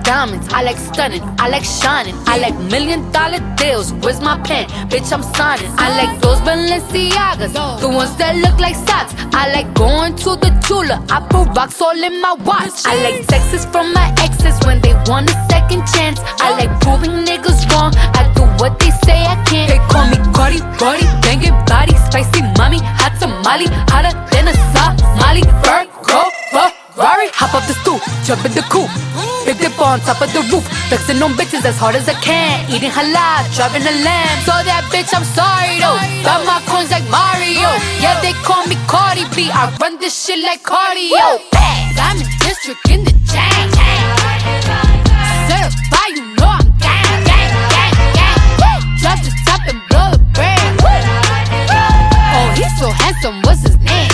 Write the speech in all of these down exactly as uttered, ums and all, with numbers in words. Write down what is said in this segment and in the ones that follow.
diamonds, I like stunning, I like shining, I like million dollar deals. Where's my pen? Bitch, I'm signing. I like those Balenciagas, the ones that look like socks. I like going to the Tula, I put rocks all in my watch. I like texts from my exes when they want a second chance. I like proving niggas wrong, I do what they say I can't. They call me Cardi, Cardi, banging body, spicy mommy, hot tamale, hotter than a Somali. Virgo, Ferrari, hop off the stoop, jump in the coupe, big dip on top of the roof, flexing on bitches as hard as I can, eating halal, driving a lamb. So that bitch, I'm sorry though, got my coins like Mario. Yeah, they call me Cardi B, I run this shit like cardio. I'm in district in the chain, certified, you know I'm gang, gang, gang, gang. Drop the top and blow the brand. Oh, he's so handsome, what's his name?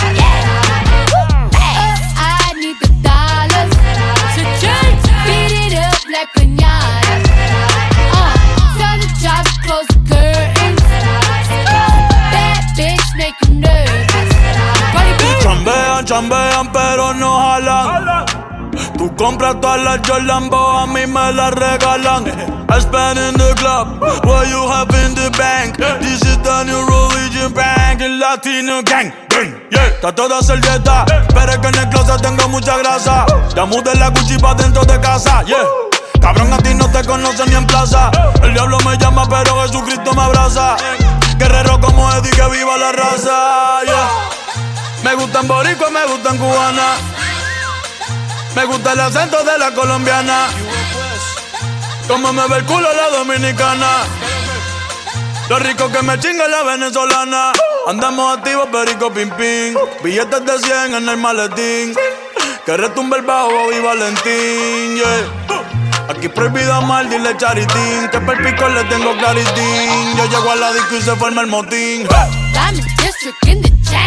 I need the dollars to change, beat it up like piñata. Uh, tell the job to close the curtains. That bitch make you nervous. Chambean, chambean, pero no jalan. Tú compras todas las Jolambo, a mí me las regalan. I spend in the club, what you have in the bank. This is the new religion bank, el Latino gang. Yeah, trato de hacer dieta, pero es que en el closet tengo mucha grasa. Ya mudé la Gucci pa' dentro de casa, yeah. Cabrón, a ti no te conocen ni en plaza. El diablo me llama, pero Jesucristo me abraza. Guerrero como Eddie, que viva la raza, yeah. Me gustan boricua, me gustan cubana. Me gusta el acento de la colombiana. Como me ve el culo la dominicana. Lo rico que me chinga la venezolana. Andamos activos, perico, pim, pim. Billetes de cien en el maletín. Que retumbe el bajo y Valentín, yeah. Aquí prohibido amar, dile charitín. Que per pico le tengo claritín. Yo llego a la disco y se forma el motín. I'm in district in the chain.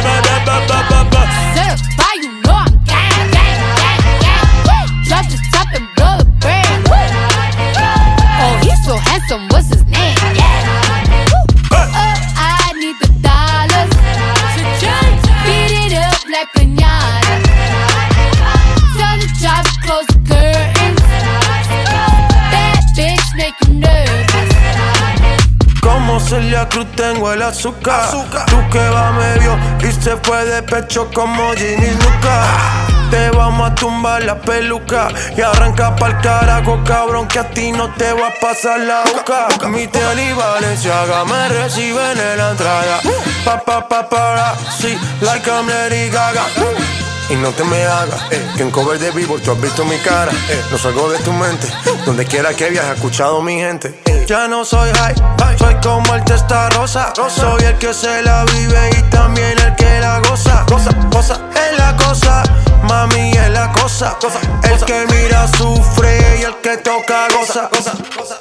Certified, you know I'm gang, gang, gang, gang. Drop the top and blow the brand. Oh, he's so handsome, what's his name? Oh, I need the dollars to change, beat it up like piñata. Tell the job to close the curtains. That bitch make you nervous. Como Celia Cruz tengo el azúcar. azúcar. Tú que va medio y se fue de pecho como Ginny Luca. Te vamos a tumbar la peluca y arranca pa'l carajo, cabrón, que a ti no te va a pasar la boca. Mi tenis y Valenciaga me reciben en la entrada. Pa, pa, pa, para, sí, like I'm Lady Gaga. Y no te me hagas, eh, que en cover de Billboard tú has visto mi cara, eh, no salgo de tu mente, donde quiera que viajes, he escuchado mi gente. Eh. Ya no soy high, soy como el testa rosa, soy el que se la vive y también el que la goza. Goza, goza, es la cosa, mami es la cosa, cosa el cosa. Que mira sufre y el que toca goza. Goza, goza.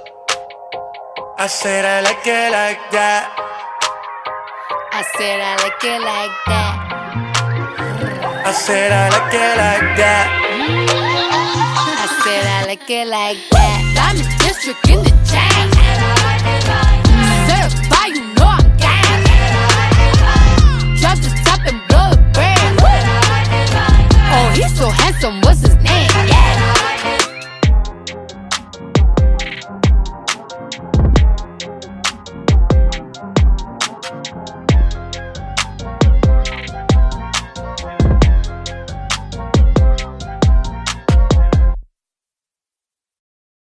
I said I like it like that. I said I like it like that. I said I like it like that. I said I like it like that. I'm in district in the chain. Certified, you know I'm gang. Drop the top and blow the brand. Oh, he's so handsome, what's his name?